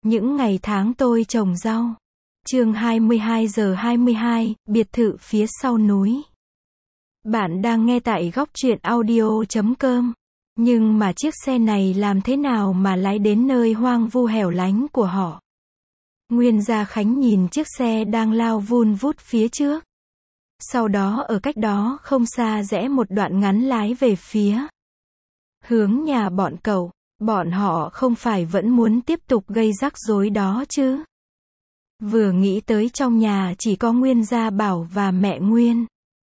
Những ngày tháng tôi trồng rau. Chương 22:22, biệt thự phía sau núi. Bạn đang nghe tại góc truyện audio.com. Nhưng mà chiếc xe này làm thế nào mà lái đến nơi hoang vu hẻo lánh của họ? Nguyên Gia Khánh nhìn chiếc xe đang lao vun vút phía trước. Sau đó ở cách đó không xa rẽ một đoạn ngắn lái về phía hướng nhà bọn cậu. Bọn họ không phải vẫn muốn tiếp tục gây rắc rối đó chứ? Vừa nghĩ tới trong nhà chỉ có Nguyên Gia Bảo và mẹ Nguyên.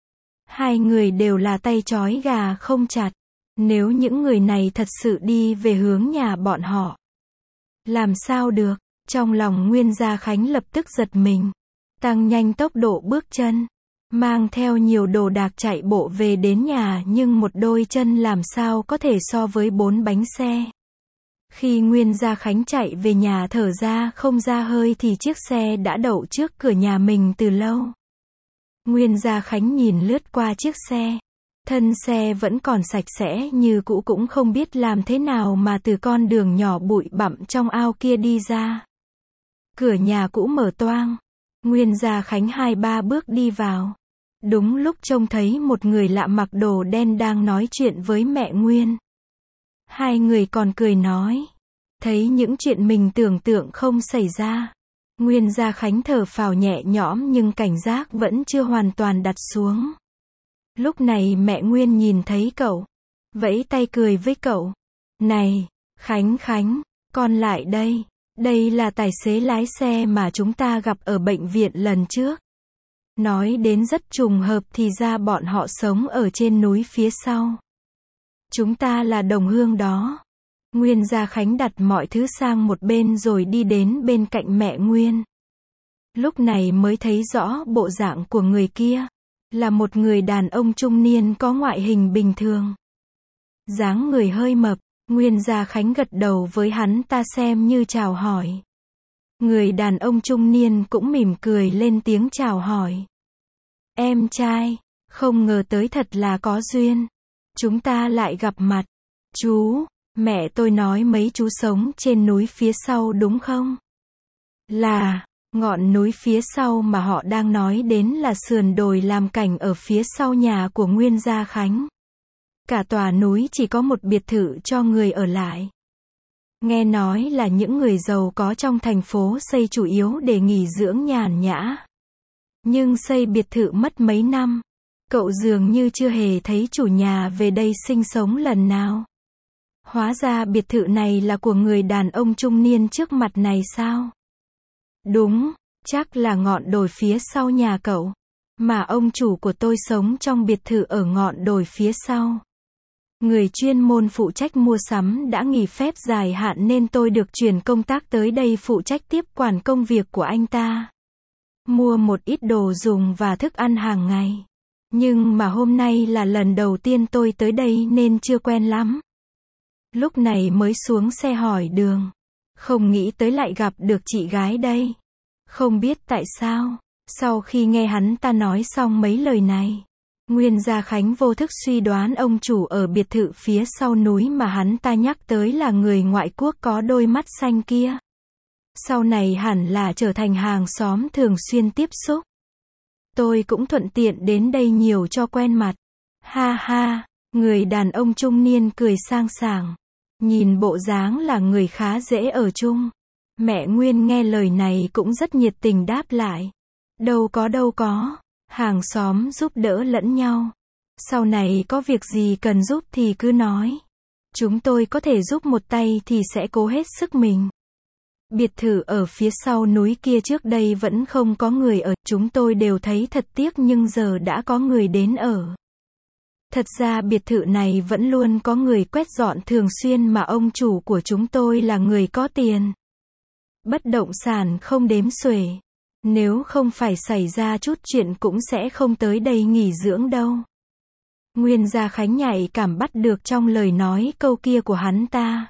Hai người đều là tay trói gà không chặt. Nếu những người này thật sự đi về hướng nhà bọn họ, làm sao được? Trong lòng Nguyên Gia Khánh lập tức giật mình, tăng nhanh tốc độ bước chân, mang theo nhiều đồ đạc chạy bộ về đến nhà, nhưng một đôi chân làm sao có thể so với 4 bánh xe. Khi Nguyên Gia Khánh chạy về nhà thở ra không ra hơi thì chiếc xe đã đậu trước cửa nhà mình từ lâu. Nguyên Gia Khánh nhìn lướt qua chiếc xe. Thân xe vẫn còn sạch sẽ như cũ, cũng không biết làm thế nào mà từ con đường nhỏ bụi bặm trong ao kia đi ra. Cửa nhà cũ mở toang. Nguyên Gia Khánh 2-3 bước đi vào. Đúng lúc trông thấy một người lạ mặc đồ đen đang nói chuyện với mẹ Nguyên. Hai người còn cười nói. Thấy những chuyện mình tưởng tượng không xảy ra. Nguyên Gia Khánh thở phào nhẹ nhõm, nhưng cảnh giác vẫn chưa hoàn toàn đặt xuống. Lúc này mẹ Nguyên nhìn thấy cậu, vẫy tay cười với cậu. Này, Khánh, con lại đây. Đây là tài xế lái xe mà chúng ta gặp ở bệnh viện lần trước. Nói đến rất trùng hợp thì ra bọn họ sống ở trên núi phía sau. Chúng ta là đồng hương đó. Nguyên Gia Khánh đặt mọi thứ sang một bên rồi đi đến bên cạnh mẹ Nguyên. Lúc này mới thấy rõ bộ dạng của người kia. Là một người đàn ông trung niên có ngoại hình bình thường. Dáng người hơi mập. Nguyên Gia Khánh gật đầu với hắn ta xem như chào hỏi. Người đàn ông trung niên cũng mỉm cười lên tiếng chào hỏi. Em trai, không ngờ tới thật là có duyên. Chúng ta lại gặp mặt. Chú, mẹ tôi nói mấy chú sống trên núi phía sau đúng không? Là, ngọn núi phía sau mà họ đang nói đến là sườn đồi làm cảnh ở phía sau nhà của Nguyên Gia Khánh. Cả tòa núi chỉ có một biệt thự cho người ở lại. Nghe nói là những người giàu có trong thành phố xây chủ yếu để nghỉ dưỡng nhàn nhã. Nhưng xây biệt thự mất mấy năm, cậu dường như chưa hề thấy chủ nhà về đây sinh sống lần nào. Hóa ra biệt thự này là của người đàn ông trung niên trước mặt này sao? Đúng, chắc là ngọn đồi phía sau nhà cậu. Mà ông chủ của tôi sống trong biệt thự ở ngọn đồi phía sau. Người chuyên môn phụ trách mua sắm đã nghỉ phép dài hạn nên tôi được chuyển công tác tới đây phụ trách tiếp quản công việc của anh ta. Mua một ít đồ dùng và thức ăn hàng ngày. Nhưng mà hôm nay là lần đầu tiên tôi tới đây nên chưa quen lắm. Lúc này mới xuống xe hỏi đường. Không nghĩ tới lại gặp được chị gái đây. Không biết tại sao, sau khi nghe hắn ta nói xong mấy lời này, Nguyên Gia Khánh vô thức suy đoán ông chủ ở biệt thự phía sau núi mà hắn ta nhắc tới là người ngoại quốc có đôi mắt xanh kia. Sau này hẳn là trở thành hàng xóm thường xuyên tiếp xúc. Tôi cũng thuận tiện đến đây nhiều cho quen mặt. Ha ha, người đàn ông trung niên cười sang sảng. Nhìn bộ dáng là người khá dễ ở chung. Mẹ Nguyên nghe lời này cũng rất nhiệt tình đáp lại. Đâu có. Hàng xóm giúp đỡ lẫn nhau. Sau này có việc gì cần giúp thì cứ nói. Chúng tôi có thể giúp một tay thì sẽ cố hết sức mình. Biệt thự ở phía sau núi kia trước đây vẫn không có người ở. Chúng tôi đều thấy thật tiếc nhưng giờ đã có người đến ở. Thật ra biệt thự này vẫn luôn có người quét dọn thường xuyên mà ông chủ của chúng tôi là người có tiền. Bất động sản không đếm xuể. Nếu không phải xảy ra chút chuyện cũng sẽ không tới đây nghỉ dưỡng đâu. Nguyên Gia Khánh nhạy cảm bắt được trong lời nói câu kia của hắn ta.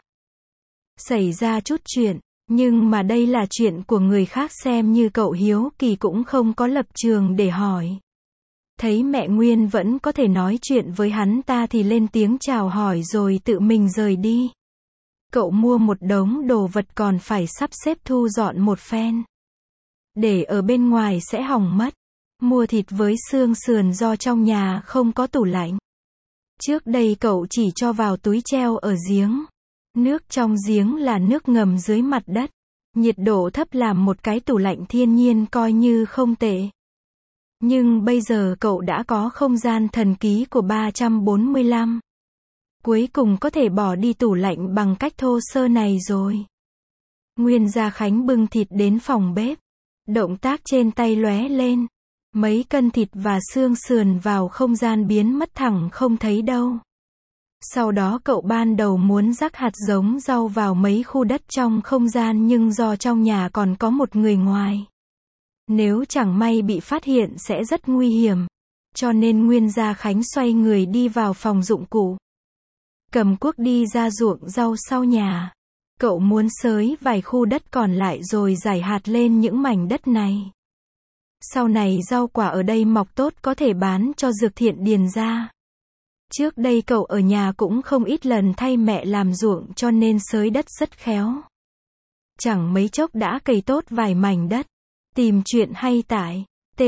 Xảy ra chút chuyện, nhưng mà đây là chuyện của người khác, xem như cậu hiếu kỳ cũng không có lập trường để hỏi. Thấy mẹ Nguyên vẫn có thể nói chuyện với hắn ta thì lên tiếng chào hỏi rồi tự mình rời đi. Cậu mua một đống đồ vật còn phải sắp xếp thu dọn một phen. Để ở bên ngoài sẽ hỏng mất. Mua thịt với xương sườn do trong nhà không có tủ lạnh. Trước đây cậu chỉ cho vào túi treo ở giếng. Nước trong giếng là nước ngầm dưới mặt đất. Nhiệt độ thấp làm một cái tủ lạnh thiên nhiên coi như không tệ. Nhưng bây giờ cậu đã có không gian thần ký của 345. Cuối cùng có thể bỏ đi tủ lạnh bằng cách thô sơ này rồi. Nguyên Gia Khánh bưng thịt đến phòng bếp. Động tác trên tay lóe lên. Mấy cân thịt và xương sườn vào không gian biến mất thẳng không thấy đâu. Sau đó cậu ban đầu muốn rắc hạt giống rau vào mấy khu đất trong không gian nhưng do trong nhà còn có một người ngoài. Nếu chẳng may bị phát hiện sẽ rất nguy hiểm. Cho nên Nguyên Gia Khánh xoay người đi vào phòng dụng cụ. Cầm cuốc đi ra ruộng rau sau nhà. Cậu muốn xới vài khu đất còn lại rồi rải hạt lên những mảnh đất này. Sau này rau quả ở đây mọc tốt có thể bán cho Dược Thiện điền ra. Trước đây cậu ở nhà cũng không ít lần thay mẹ làm ruộng cho nên xới đất rất khéo. Chẳng mấy chốc đã cày tốt vài mảnh đất. Tìm chuyện hay tải.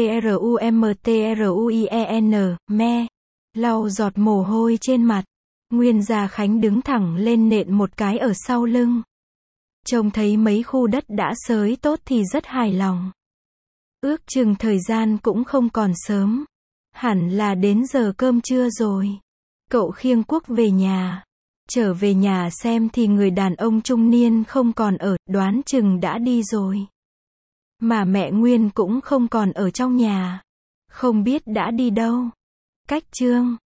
TRUMTRUIEN, me. Lau giọt mồ hôi trên mặt. Nguyên Gia Khánh đứng thẳng lên nện một cái ở sau lưng. Trông thấy mấy khu đất đã xới tốt thì rất hài lòng. Ước chừng thời gian cũng không còn sớm. Hẳn là đến giờ cơm trưa rồi. Cậu khiêng cuốc về nhà. Trở về nhà xem thì người đàn ông trung niên không còn ở, đoán chừng đã đi rồi. Mà mẹ Nguyên cũng không còn ở trong nhà. Không biết đã đi đâu. Cách chương